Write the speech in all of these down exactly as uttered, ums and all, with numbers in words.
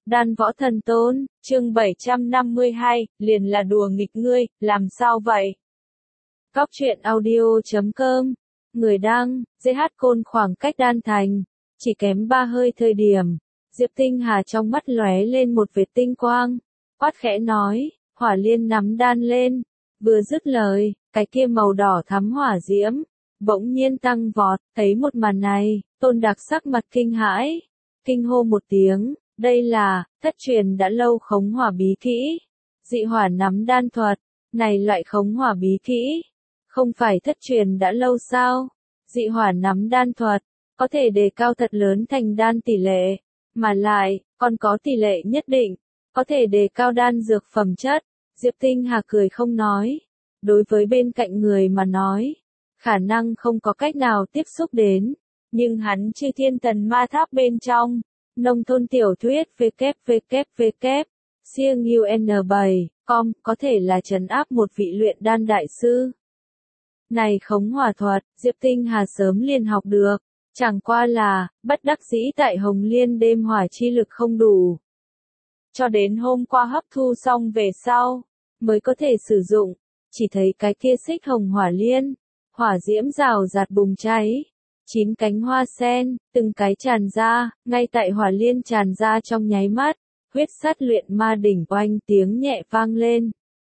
Đan Võ Thần Tôn, chương bảy trăm năm mươi hai, liền là đùa nghịch ngươi, làm sao vậy? Cóc truyện audio chấm com, người đăng, giê hát Côn khoảng cách đan thành, chỉ kém ba hơi thời điểm, Diệp Tinh Hà trong mắt lóe lên một vệt tinh quang, quát khẽ nói, hỏa liên nắm đan lên, vừa dứt lời, cái kia màu đỏ thắm hỏa diễm, bỗng nhiên tăng vọt, thấy một màn này, Tôn Đạc sắc mặt kinh hãi, kinh hô một tiếng. Đây là, thất truyền đã lâu khống hỏa bí kỹ. Dị hỏa nắm đan thuật, này loại khống hỏa bí kỹ. Không phải thất truyền đã lâu sao? Dị hỏa nắm đan thuật, có thể đề cao thật lớn thành đan tỷ lệ. Mà lại, còn có tỷ lệ nhất định, có thể đề cao đan dược phẩm chất. Diệp Tinh Hà cười không nói. Đối với bên cạnh người mà nói, khả năng không có cách nào tiếp xúc đến. Nhưng hắn chư thiên thần ma tháp bên trong. Nông thôn tiểu thuyết www, siêng u n bảy, com, có thể là trấn áp một vị luyện đan đại sư. Này khống hỏa thuật, Diệp Tinh Hà sớm liền học được, chẳng qua là, bất đắc dĩ tại Hồng Liên đêm hỏa chi lực không đủ. Cho đến hôm qua hấp thu xong về sau, mới có thể sử dụng, chỉ thấy cái kia xích hồng hỏa liên, hỏa diễm rào rạt bùng cháy. Chín cánh hoa sen, từng cái tràn ra, ngay tại hỏa liên tràn ra trong nháy mắt, huyết sát luyện ma đỉnh oanh tiếng nhẹ vang lên.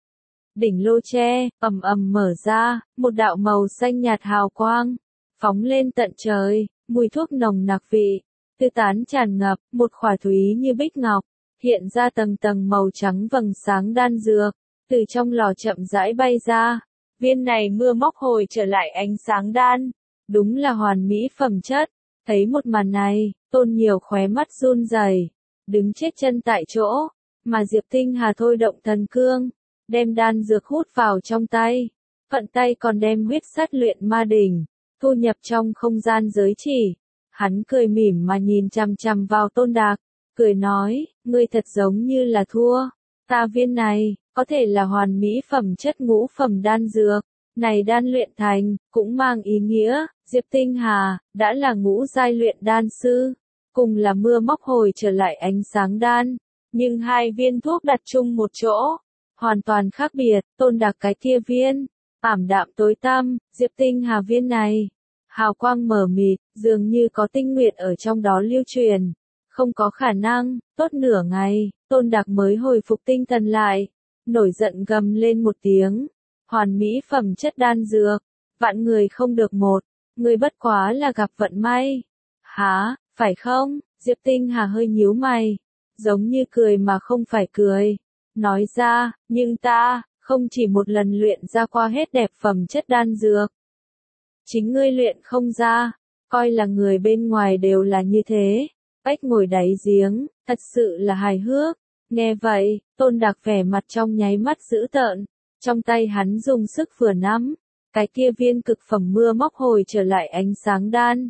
Đỉnh lô tre, ầm ầm mở ra, một đạo màu xanh nhạt hào quang, phóng lên tận trời, mùi thuốc nồng nặc vị, tư tán tràn ngập, một khỏa thúy như bích ngọc, hiện ra tầng tầng màu trắng vầng sáng đan dược, từ trong lò chậm rãi bay ra, viên này mưa móc hồi trở lại ánh sáng đan. Đúng là hoàn mỹ phẩm chất, thấy một màn này, Tôn Nhiều khóe mắt run rẩy, đứng chết chân tại chỗ, mà Diệp Tinh Hà thôi động thần cương, đem đan dược hút vào trong tay, vận tay còn đem huyết sát luyện ma đỉnh, thu nhập trong không gian giới chỉ. Hắn cười mỉm mà nhìn chằm chằm vào Tôn Đạc, cười nói, ngươi thật giống như là thua, ta viên này, có thể là hoàn mỹ phẩm chất ngũ phẩm đan dược. Này đan luyện thành, cũng mang ý nghĩa, Diệp Tinh Hà, đã là ngũ giai luyện đan sư, cùng là mưa móc hồi trở lại ánh sáng đan, nhưng hai viên thuốc đặt chung một chỗ, hoàn toàn khác biệt. Tôn Đạc cái kia viên, ảm đạm tối tăm, Diệp Tinh Hà viên này, hào quang mờ mịt, dường như có tinh nguyệt ở trong đó lưu truyền, không có khả năng. Tốt nửa ngày, Tôn Đạc mới hồi phục tinh thần lại, nổi giận gầm lên một tiếng. Hoàn mỹ phẩm chất đan dược, vạn người không được một, người bất quá là gặp vận may. Hả, phải không? Diệp Tinh Hà hơi nhíu mày, giống như cười mà không phải cười. Nói ra, nhưng ta, không chỉ một lần luyện ra qua hết đẹp phẩm chất đan dược. Chính ngươi luyện không ra, coi là người bên ngoài đều là như thế. Ếch ngồi đáy giếng, thật sự là hài hước. Nghe vậy, Tôn Đạc vẻ mặt trong nháy mắt dữ tợn. Trong tay hắn dùng sức vừa nắm, cái kia viên cực phẩm mưa móc hồi trở lại ánh sáng đan.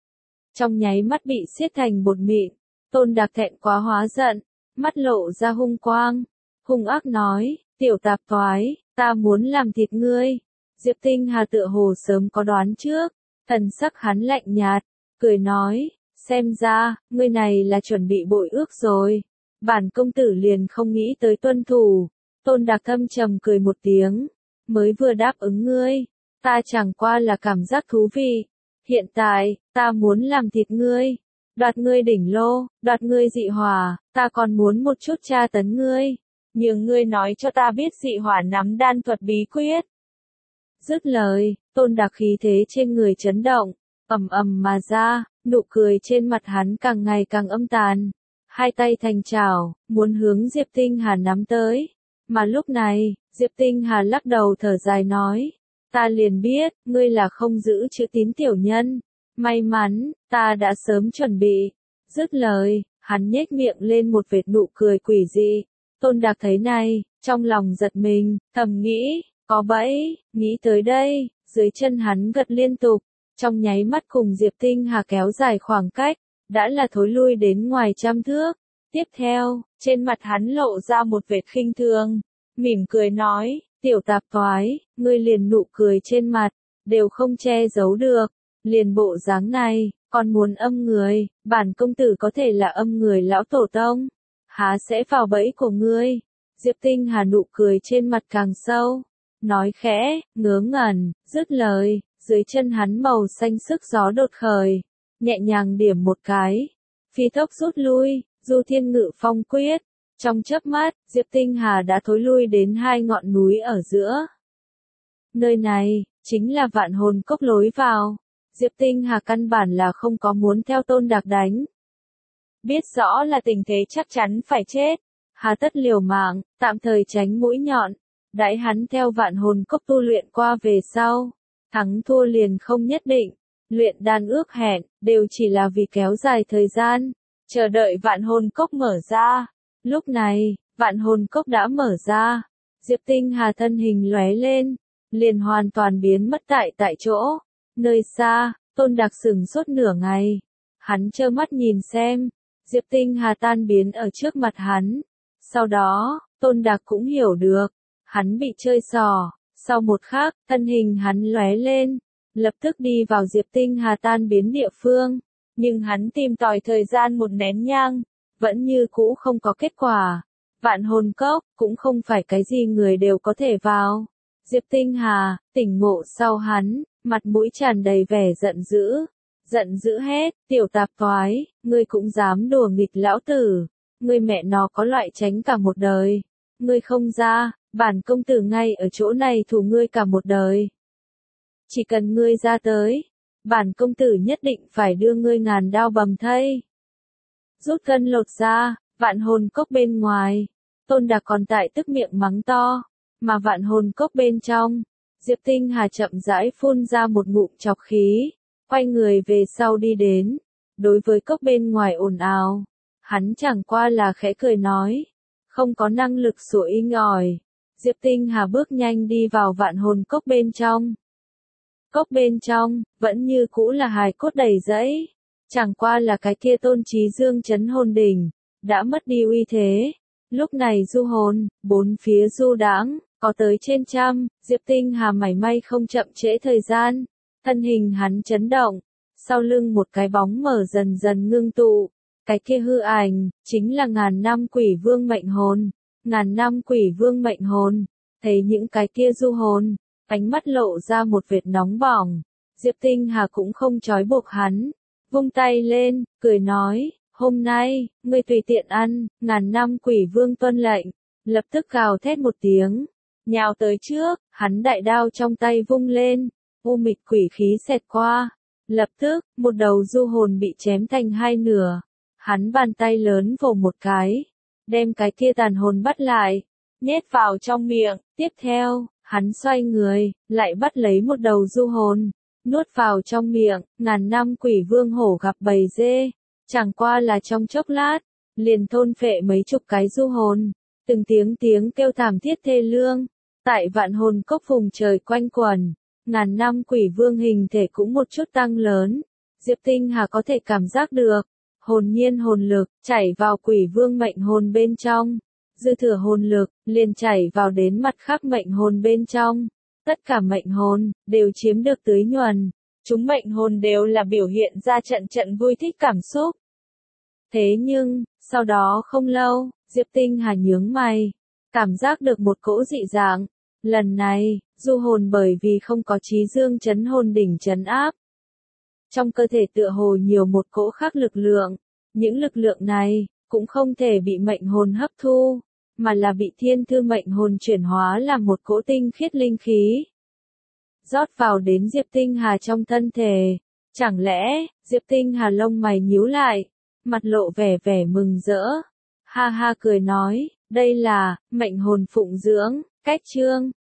Trong nháy mắt bị xiết thành bột mịn, Tôn Đạc thẹn quá hóa giận, mắt lộ ra hung quang, hung ác nói, tiểu tạp thoái, ta muốn làm thịt ngươi. Diệp Tinh Hà tựa hồ sớm có đoán trước, thần sắc hắn lạnh nhạt, cười nói, xem ra, ngươi này là chuẩn bị bội ước rồi, bản công tử liền không nghĩ tới tuân thủ. Tôn Đạc thâm trầm cười một tiếng, mới vừa đáp ứng ngươi, ta chẳng qua là cảm giác thú vị, hiện tại, ta muốn làm thịt ngươi, đoạt ngươi đỉnh lô, đoạt ngươi dị hỏa, ta còn muốn một chút tra tấn ngươi, nhưng ngươi nói cho ta biết dị hỏa nắm đan thuật bí quyết. Dứt lời, Tôn Đạc khí thế trên người chấn động, ầm ầm mà ra, nụ cười trên mặt hắn càng ngày càng âm tàn, hai tay thành chảo, muốn hướng Diệp Tinh Hà nắm tới. Mà lúc này, Diệp Tinh Hà lắc đầu thở dài nói, ta liền biết, ngươi là không giữ chữ tín tiểu nhân, may mắn, ta đã sớm chuẩn bị. Dứt lời, hắn nhếch miệng lên một vệt nụ cười quỷ dị. Tôn Đạc thấy này, trong lòng giật mình, thầm nghĩ, có bẫy, nghĩ tới đây, dưới chân hắn gật liên tục, trong nháy mắt cùng Diệp Tinh Hà kéo dài khoảng cách, đã là thối lui đến ngoài trăm thước. Tiếp theo, trên mặt hắn lộ ra một vệt khinh thường, mỉm cười nói, tiểu tạp thoái, ngươi liền nụ cười trên mặt, đều không che giấu được, liền bộ dáng này, còn muốn âm người, bản công tử có thể là âm người lão tổ tông. há sẽ vào bẫy của ngươi. Diệp Tinh Hà nụ cười trên mặt càng sâu, nói khẽ, ngớ ngẩn, dứt lời, dưới chân hắn màu xanh sức gió đột khởi, nhẹ nhàng điểm một cái, phi tốc rút lui, Du Thiên Ngự Phong quyết. Trong chớp mắt, Diệp Tinh Hà đã thối lui đến hai ngọn núi ở giữa. Nơi này, chính là Vạn Hồn Cốc lối vào. Diệp Tinh Hà căn bản là không có muốn theo Tôn Đạc đánh. Biết rõ là tình thế chắc chắn phải chết, hà tất liều mạng, tạm thời tránh mũi nhọn. Đãi hắn theo Vạn Hồn Cốc tu luyện qua về sau, thắng thua liền không nhất định. Luyện đan ước hẹn, đều chỉ là vì kéo dài thời gian, chờ đợi Vạn Hồn Cốc mở ra. Lúc này, Vạn Hồn Cốc đã mở ra, Diệp Tinh Hà thân hình lóe lên, liền hoàn toàn biến mất tại tại chỗ. Nơi xa, Tôn Đạc sững sốt nửa ngày, hắn trơ mắt nhìn xem, Diệp Tinh Hà tan biến ở trước mặt hắn. Sau đó, Tôn Đạc cũng hiểu được, hắn bị chơi xỏ. Sau một khắc, thân hình hắn lóe lên, lập tức đi vào Diệp Tinh Hà tan biến địa phương, nhưng hắn tìm tòi thời gian một nén nhang, vẫn như cũ không có kết quả. Vạn Hồn Cốc cũng không phải cái gì người đều có thể vào. Diệp Tinh Hà tỉnh ngộ sau hắn, mặt mũi tràn đầy vẻ giận dữ, giận dữ hết, tiểu tạp thoái, ngươi cũng dám đùa nghịch lão tử, ngươi mẹ nó có loại tránh cả một đời, ngươi không ra, bản công tử ngay ở chỗ này thủ ngươi cả một đời. Chỉ cần ngươi ra tới, bản công tử nhất định phải đưa ngươi ngàn đao bầm thây. Rút gân lột ra, Vạn Hồn Cốc bên ngoài, Tôn Đạc còn tại tức miệng mắng to, mà Vạn Hồn Cốc bên trong, Diệp Tinh Hà chậm rãi phun ra một ngụm trọc khí, quay người về sau đi đến. Đối với cốc bên ngoài ồn ào, hắn chẳng qua là khẽ cười nói, không có năng lực sủa inh ỏi. Diệp Tinh Hà bước nhanh đi vào Vạn Hồn Cốc bên trong. Cốc bên trong, vẫn như cũ là hài cốt đầy rẫy, chẳng qua là cái kia Tôn Trí Dương Chấn Hồn Đỉnh, đã mất đi uy thế. Lúc này du hồn, bốn phía du đãng, có tới trên trăm. Diệp Tinh Hà mảy may không chậm trễ thời gian, thân hình hắn chấn động, sau lưng một cái bóng mở dần dần ngưng tụ, cái kia hư ảnh, chính là ngàn năm quỷ vương mệnh hồn. Ngàn năm quỷ vương mệnh hồn, thấy những cái kia du hồn, ánh mắt lộ ra một vệt nóng bỏng. Diệp Tinh Hà cũng không trói buộc hắn, vung tay lên, cười nói, hôm nay, ngươi tùy tiện ăn. Ngàn năm quỷ vương tuân lệnh, lập tức gào thét một tiếng, nhào tới trước, hắn đại đao trong tay vung lên, u mịch quỷ khí xẹt qua, lập tức, một đầu du hồn bị chém thành hai nửa, hắn bàn tay lớn vồ một cái, đem cái kia tàn hồn bắt lại, nhét vào trong miệng. Tiếp theo, hắn xoay người, lại bắt lấy một đầu du hồn, nuốt vào trong miệng. Ngàn năm quỷ vương hổ gặp bầy dê, chẳng qua là trong chốc lát, liền thôn phệ mấy chục cái du hồn. Từng tiếng tiếng kêu thảm thiết thê lương, tại Vạn Hồn Cốc vùng trời quanh quẩn. Ngàn năm quỷ vương hình thể cũng một chút tăng lớn, Diệp Tinh Hà có thể cảm giác được, hồn nhiên hồn lực chảy vào quỷ vương mệnh hồn bên trong, dư thừa hồn lực liền chảy vào đến mặt khác mệnh hồn bên trong. Tất cả mệnh hồn đều chiếm được tưới nhuần, chúng mệnh hồn đều là biểu hiện ra trận trận vui thích cảm xúc. Thế nhưng, sau đó không lâu, Diệp Tinh Hà nhướng mày, cảm giác được một cỗ dị dạng. Lần này, du hồn bởi vì không có Trí Dương Chấn Hồn Đỉnh trấn áp, trong cơ thể tựa hồ nhiều một cỗ khác lực lượng. Những lực lượng này cũng không thể bị mệnh hồn hấp thu, mà là bị thiên thư mệnh hồn chuyển hóa làm một cỗ tinh khiết linh khí, rót vào đến Diệp Tinh Hà trong thân thể. Chẳng lẽ, Diệp Tinh Hà lông mày nhíu lại, mặt lộ vẻ vẻ mừng rỡ, ha ha cười nói, đây là mệnh hồn phụng dưỡng, cách chương